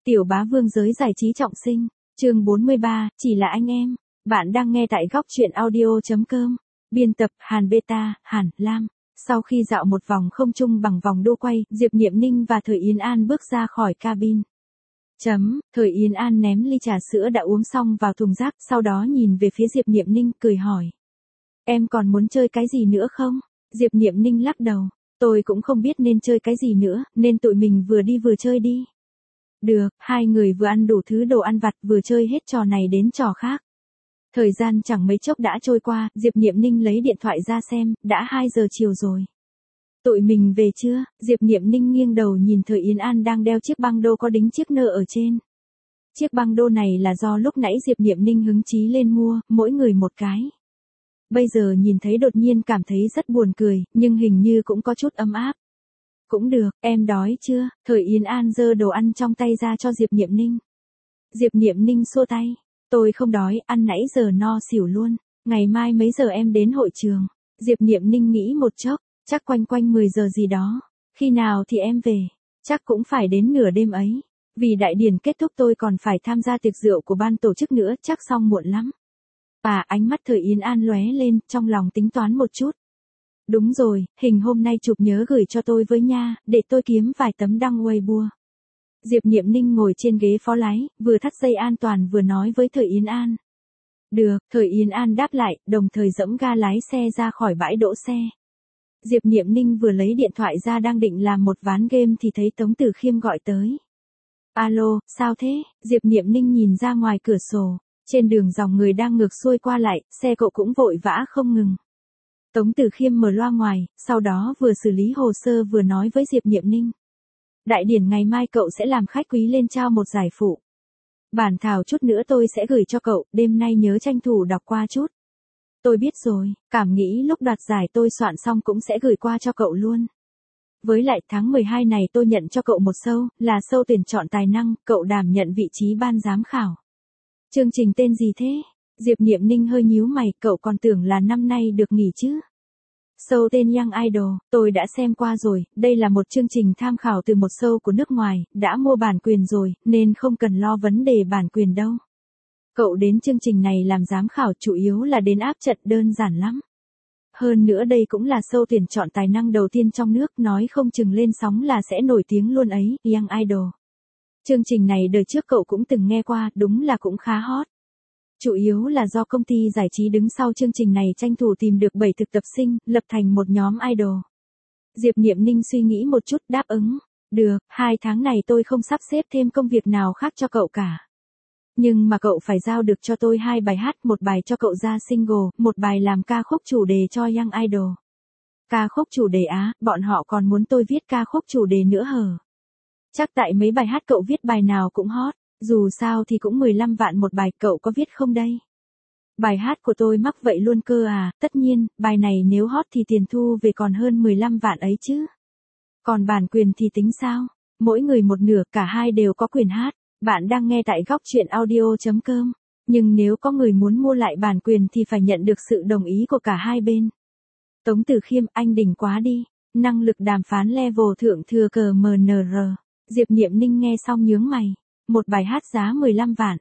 Tiểu bá vương giới giải trí trọng sinh, chương 43, chỉ là anh em. Bạn đang nghe tại góc truyện audio.com. Biên tập Hàn Beta, Hàn Lam. Sau khi dạo một vòng không trung bằng vòng đô quay, Diệp Niệm Ninh và Thời Yến An bước ra khỏi cabin. Thời Yến An ném ly trà sữa đã uống xong vào thùng rác, sau đó nhìn về phía Diệp Niệm Ninh, cười hỏi. Em còn muốn chơi cái gì nữa không? Diệp Niệm Ninh lắc đầu. Tôi cũng không biết nên chơi cái gì nữa, nên tụi mình vừa đi vừa chơi đi. Được, hai người vừa ăn đủ thứ đồ ăn vặt vừa chơi hết trò này đến trò khác. Thời gian chẳng mấy chốc đã trôi qua, Diệp Niệm Ninh lấy điện thoại ra xem, đã 2 giờ chiều rồi. Tụi mình về chưa? Diệp Niệm Ninh nghiêng đầu nhìn Thời Yến An đang đeo chiếc băng đô có đính chiếc nơ ở trên. Chiếc băng đô này là do lúc nãy Diệp Niệm Ninh hứng chí lên mua, mỗi người một cái. Bây giờ nhìn thấy đột nhiên cảm thấy rất buồn cười, nhưng hình như cũng có chút ấm áp. Cũng được, em đói chưa? Thời Yến An giơ đồ ăn trong tay ra cho Diệp Niệm Ninh. Diệp Niệm Ninh xua tay. Tôi không đói, ăn nãy giờ no xỉu luôn. Ngày mai mấy giờ em đến hội trường? Diệp Niệm Ninh nghĩ một chốc, chắc quanh 10 giờ gì đó. Khi nào thì em về? Chắc cũng phải đến nửa đêm ấy. Vì đại điển kết thúc tôi còn phải tham gia tiệc rượu của ban tổ chức nữa, chắc xong muộn lắm. Ánh mắt Thời Yến An lóe lên, trong lòng tính toán một chút. Đúng rồi, hình hôm nay chụp nhớ gửi cho tôi với nha, để tôi kiếm vài tấm đăng Weibo. Diệp Niệm Ninh ngồi trên ghế phó lái, vừa thắt dây an toàn vừa nói với Thời Yến An. Được, Thời Yến An đáp lại, đồng thời giẫm ga lái xe ra khỏi bãi đỗ xe. Diệp Niệm Ninh vừa lấy điện thoại ra đang định làm một ván game thì thấy Tống Tử Khiêm gọi tới. Alo, sao thế? Diệp Niệm Ninh nhìn ra ngoài cửa sổ, trên đường dòng người đang ngược xuôi qua lại, xe cộ cũng vội vã không ngừng. Tống Tử Khiêm mở loa ngoài, sau đó vừa xử lý hồ sơ vừa nói với Diệp Niệm Ninh. Đại điển ngày mai cậu sẽ làm khách quý lên trao một giải phụ. Bản thảo chút nữa tôi sẽ gửi cho cậu, đêm nay nhớ tranh thủ đọc qua chút. Tôi biết rồi, cảm nghĩ lúc đoạt giải tôi soạn xong cũng sẽ gửi qua cho cậu luôn. Với lại tháng 12 này tôi nhận cho cậu một show, là show tuyển chọn tài năng, cậu đảm nhận vị trí ban giám khảo. Chương trình tên gì thế? Diệp Niệm Ninh hơi nhíu mày, cậu còn tưởng là năm nay được nghỉ chứ. Show tên Young Idol, tôi đã xem qua rồi, đây là một chương trình tham khảo từ một show của nước ngoài, đã mua bản quyền rồi, nên không cần lo vấn đề bản quyền đâu. Cậu đến chương trình này làm giám khảo chủ yếu là đến áp trận, đơn giản lắm. Hơn nữa đây cũng là show tuyển chọn tài năng đầu tiên trong nước, nói không chừng lên sóng là sẽ nổi tiếng luôn ấy, Young Idol. Chương trình này đời trước cậu cũng từng nghe qua, đúng là cũng khá hot. Chủ yếu là do công ty giải trí đứng sau chương trình này tranh thủ tìm được 7 thực tập sinh, lập thành một nhóm idol. Diệp Niệm Ninh suy nghĩ một chút, đáp ứng. Được, 2 tháng này tôi không sắp xếp thêm công việc nào khác cho cậu cả. Nhưng mà cậu phải giao được cho tôi 2 bài hát, một bài cho cậu ra single, một bài làm ca khúc chủ đề cho Young Idol. Ca khúc chủ đề á, bọn họ còn muốn tôi viết ca khúc chủ đề nữa hờ? Chắc tại mấy bài hát cậu viết bài nào cũng hot. Dù sao thì cũng 15 vạn một bài, cậu có viết không đây? Bài hát của tôi mắc vậy luôn cơ à? Tất nhiên, bài này nếu hot thì tiền thu về còn hơn 15 vạn ấy chứ. Còn bản quyền thì tính sao? Mỗi người một nửa, cả hai đều có quyền hát. Bạn đang nghe tại góc truyện audio.com. Nhưng nếu có người muốn mua lại bản quyền thì phải nhận được sự đồng ý của cả hai bên. Tống Tử Khiêm, anh đỉnh quá đi. Năng lực đàm phán level thượng thừa cờ MNR. Diệp Niệm Ninh nghe xong nhướng mày. Một bài hát giá 15 vạn,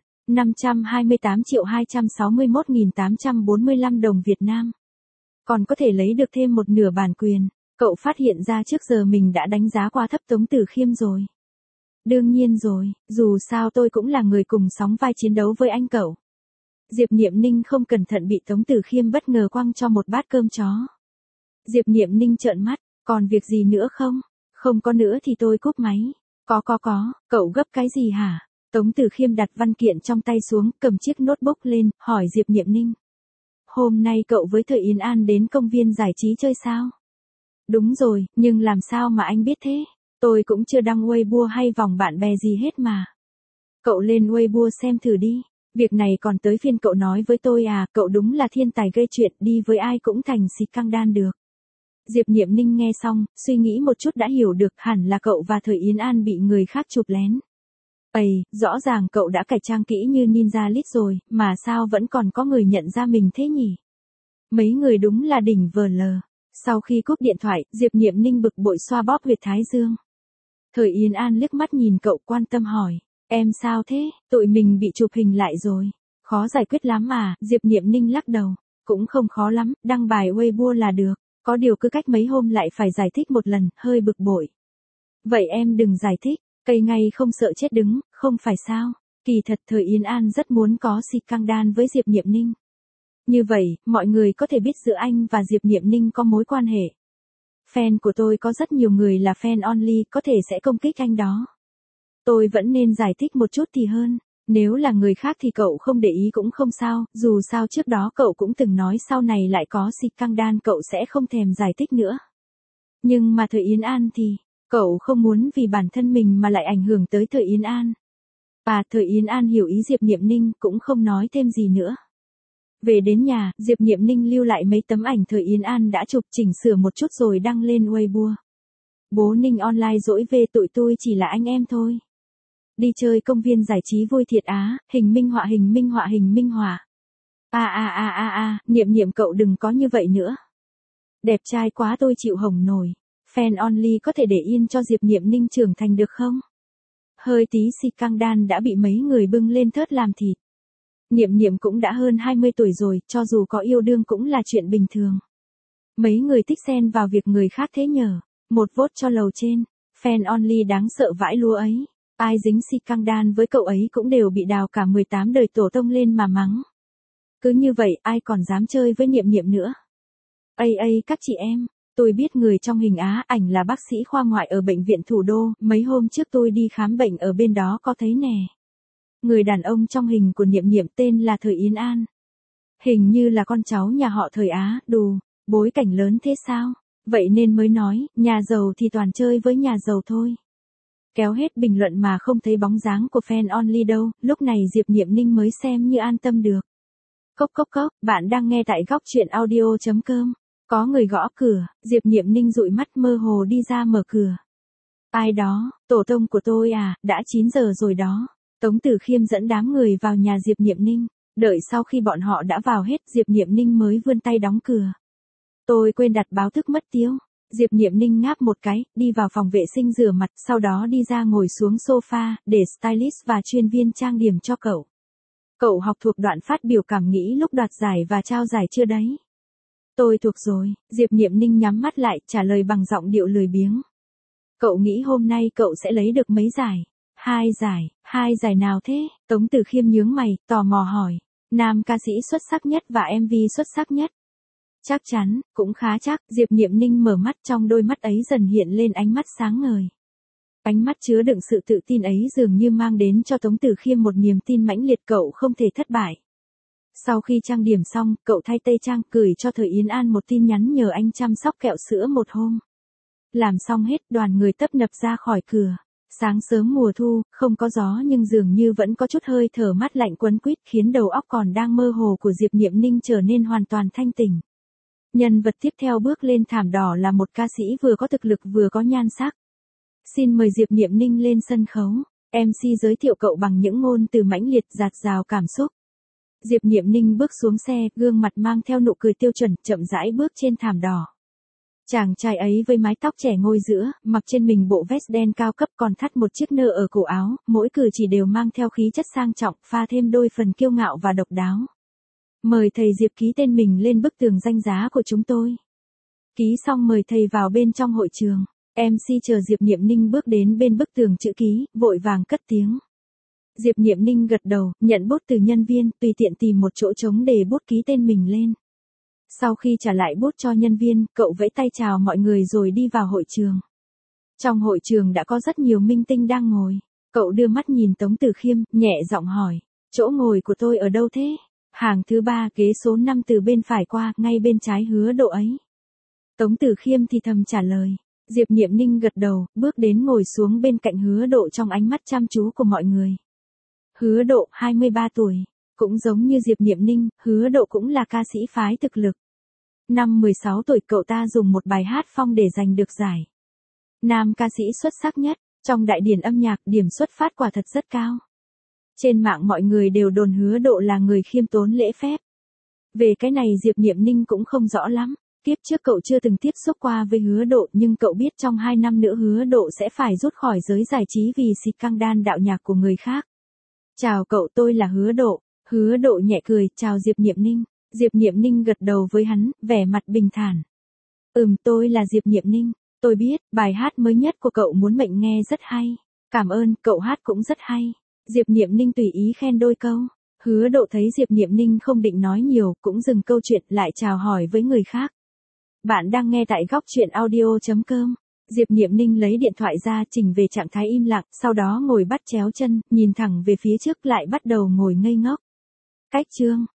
528.261.845 đồng Việt Nam. Còn có thể lấy được thêm một nửa bản quyền. Cậu phát hiện ra trước giờ mình đã đánh giá quá thấp Tống Tử Khiêm rồi. Đương nhiên rồi, dù sao tôi cũng là người cùng sóng vai chiến đấu với anh cậu. Diệp Niệm Ninh không cẩn thận bị Tống Tử Khiêm bất ngờ quăng cho một bát cơm chó. Diệp Niệm Ninh trợn mắt, còn việc gì nữa không? Không có nữa thì tôi cúp máy. Có, cậu gấp cái gì hả? Tống Tử Khiêm đặt văn kiện trong tay xuống, cầm chiếc notebook lên, hỏi Diệp Niệm Ninh. Hôm nay cậu với Thời Yến An đến công viên giải trí chơi sao? Đúng rồi, nhưng làm sao mà anh biết thế? Tôi cũng chưa đăng Weibo hay vòng bạn bè gì hết mà. Cậu lên Weibo xem thử đi. Việc này còn tới phiên cậu nói với tôi à, cậu đúng là thiên tài gây chuyện, đi với ai cũng thành xì căng đan được. Diệp Niệm Ninh nghe xong, suy nghĩ một chút đã hiểu được, hẳn là cậu và Thời Yến An bị người khác chụp lén. Rõ ràng cậu đã cải trang kỹ như ninja lít rồi, mà sao vẫn còn có người nhận ra mình thế nhỉ? Mấy người đúng là đỉnh vờ lờ. Sau khi cúp điện thoại, Diệp Niệm Ninh bực bội xoa bóp huyệt thái dương. Thời Yến An liếc mắt nhìn cậu, quan tâm hỏi. Em sao thế, tụi mình bị chụp hình lại rồi. Khó giải quyết lắm à, Diệp Niệm Ninh lắc đầu. Cũng không khó lắm, đăng bài Weibo là được. Có điều cứ cách mấy hôm lại phải giải thích một lần, hơi bực bội. Vậy em đừng giải thích, cây ngay không sợ chết đứng, không phải sao. Kỳ thật thời Yến An rất muốn có scandal với Diệp Niệm Ninh. Như vậy, mọi người có thể biết giữa anh và Diệp Niệm Ninh có mối quan hệ. Fan của tôi có rất nhiều người là fan only, có thể sẽ công kích anh đó. Tôi vẫn nên giải thích một chút thì hơn. Nếu là người khác thì cậu không để ý cũng không sao, dù sao trước đó cậu cũng từng nói sau này lại có scandal cậu sẽ không thèm giải thích nữa. Nhưng mà thời Yến An thì, cậu không muốn vì bản thân mình mà lại ảnh hưởng tới thời Yến An. Và thời Yến An hiểu ý Diệp Niệm Ninh cũng không nói thêm gì nữa. Về đến nhà, Diệp Niệm Ninh lưu lại mấy tấm ảnh thời Yến An đã chụp chỉnh sửa một chút rồi đăng lên Weibo. Bố Ninh online dỗi về tụi tôi chỉ là anh em thôi. Đi chơi công viên giải trí vui thiệt á, hình minh họa hình minh họa hình minh họa. Niệm Niệm cậu đừng có như vậy nữa. Đẹp trai quá tôi chịu hỏng nổi. Fan only có thể để yên cho Diệp Niệm Ninh trưởng thành được không? Hơi tí scandal đã bị mấy người bưng lên thớt làm thịt. Niệm Niệm cũng đã hơn 20 tuổi rồi, cho dù có yêu đương cũng là chuyện bình thường. Mấy người thích xen vào việc người khác thế nhờ. Một vote cho lầu trên. Fan only đáng sợ vãi lúa ấy. Ai dính scandal với cậu ấy cũng đều bị đào cả 18 đời tổ tông lên mà mắng. Cứ như vậy ai còn dám chơi với Niệm Niệm nữa. Các chị em, tôi biết người trong hình Á ảnh là bác sĩ khoa ngoại ở bệnh viện Thủ đô, mấy hôm trước tôi đi khám bệnh ở bên đó có thấy nè. Người đàn ông trong hình của Niệm Niệm tên là Thời Yến An. Hình như là con cháu nhà họ Thời Á, đù, bối cảnh lớn thế sao? Vậy nên mới nói, nhà giàu thì toàn chơi với nhà giàu thôi. Kéo hết bình luận mà không thấy bóng dáng của fan only đâu, lúc này Diệp Niệm Ninh mới xem như an tâm được. Cốc, bạn đang nghe tại góc truyện audio.com. Có người gõ cửa, Diệp Niệm Ninh dụi mắt mơ hồ đi ra mở cửa. Ai đó, tổ tông của tôi à, đã 9 giờ rồi đó. Tống Tử Khiêm dẫn đám người vào nhà Diệp Niệm Ninh. Đợi sau khi bọn họ đã vào hết, Diệp Niệm Ninh mới vươn tay đóng cửa. Tôi quên đặt báo thức mất tiêu. Diệp Niệm Ninh ngáp một cái, đi vào phòng vệ sinh rửa mặt, sau đó đi ra ngồi xuống sofa, để stylist và chuyên viên trang điểm cho cậu. Cậu học thuộc đoạn phát biểu cảm nghĩ lúc đoạt giải và trao giải chưa đấy? Tôi thuộc rồi, Diệp Niệm Ninh nhắm mắt lại, trả lời bằng giọng điệu lười biếng. Cậu nghĩ hôm nay cậu sẽ lấy được mấy giải? 2 giải nào thế? Tống Tử Khiêm nhướng mày, tò mò hỏi. Nam ca sĩ xuất sắc nhất và MV xuất sắc nhất. Chắc chắn, cũng khá chắc, Diệp Niệm Ninh mở mắt, trong đôi mắt ấy dần hiện lên ánh mắt sáng ngời. Ánh mắt chứa đựng sự tự tin ấy dường như mang đến cho Tống Tử Khiêm một niềm tin mãnh liệt cậu không thể thất bại. Sau khi trang điểm xong, cậu thay tây trang, gửi cho Thời Yến An một tin nhắn nhờ anh chăm sóc kẹo sữa một hôm. Làm xong hết, đoàn người tấp nập ra khỏi cửa. Sáng sớm mùa thu, không có gió nhưng dường như vẫn có chút hơi thở mát lạnh quấn quýt khiến đầu óc còn đang mơ hồ của Diệp Niệm Ninh trở nên hoàn toàn thanh tỉnh. Nhân vật tiếp theo bước lên thảm đỏ là một ca sĩ vừa có thực lực vừa có nhan sắc. Xin mời Diệp Niệm Ninh lên sân khấu. MC giới thiệu cậu bằng những ngôn từ mãnh liệt dạt dào cảm xúc. Diệp Niệm Ninh bước xuống xe, gương mặt mang theo nụ cười tiêu chuẩn, chậm rãi bước trên thảm đỏ. Chàng trai ấy với mái tóc trẻ ngôi giữa, mặc trên mình bộ vest đen cao cấp còn thắt một chiếc nơ ở cổ áo, mỗi cử chỉ đều mang theo khí chất sang trọng, pha thêm đôi phần kiêu ngạo và độc đáo. Mời thầy Diệp ký tên mình lên bức tường danh giá của chúng tôi. Ký xong mời thầy vào bên trong hội trường. MC chờ Diệp Niệm Ninh bước đến bên bức tường chữ ký, vội vàng cất tiếng. Diệp Niệm Ninh gật đầu, nhận bút từ nhân viên, tùy tiện tìm một chỗ trống để bút ký tên mình lên. Sau khi trả lại bút cho nhân viên, cậu vẫy tay chào mọi người rồi đi vào hội trường. Trong hội trường đã có rất nhiều minh tinh đang ngồi. Cậu đưa mắt nhìn Tống Tử Khiêm, nhẹ giọng hỏi, chỗ ngồi của tôi ở đâu thế? Hàng thứ 3, ghế số 5 từ bên phải qua, ngay bên trái Hứa Độ ấy. Tống Tử Khiêm thì thầm trả lời. Diệp Niệm Ninh gật đầu, bước đến ngồi xuống bên cạnh Hứa Độ trong ánh mắt chăm chú của mọi người. Hứa Độ, 23 tuổi. Cũng giống như Diệp Niệm Ninh, Hứa Độ cũng là ca sĩ phái thực lực. Năm 16 tuổi cậu ta dùng một bài hát phong để giành được giải nam ca sĩ xuất sắc nhất. Trong đại điển âm nhạc, điểm xuất phát quả thật rất cao. Trên mạng mọi người đều đồn Hứa Độ là người khiêm tốn lễ phép. Về cái này Diệp Niệm Ninh cũng không rõ lắm. Kiếp trước cậu chưa từng tiếp xúc qua với Hứa Độ nhưng cậu biết trong 2 năm nữa Hứa Độ sẽ phải rút khỏi giới giải trí vì scandal đạo nhạc của người khác. Chào cậu, tôi là Hứa Độ. Hứa Độ nhẹ cười, chào Diệp Niệm Ninh. Diệp Niệm Ninh gật đầu với hắn, vẻ mặt bình thản. Tôi là Diệp Niệm Ninh. Tôi biết, bài hát mới nhất của cậu muốn mệnh nghe rất hay. Cảm ơn, cậu hát cũng rất hay. Diệp Niệm Ninh tùy ý khen đôi câu. Hứa Độ thấy Diệp Niệm Ninh không định nói nhiều, cũng dừng câu chuyện lại chào hỏi với người khác. Bạn đang nghe tại góc chuyện audio.com. Diệp Niệm Ninh lấy điện thoại ra chỉnh về trạng thái im lặng, sau đó ngồi bắt chéo chân, nhìn thẳng về phía trước lại bắt đầu ngồi ngây ngốc. Cách chương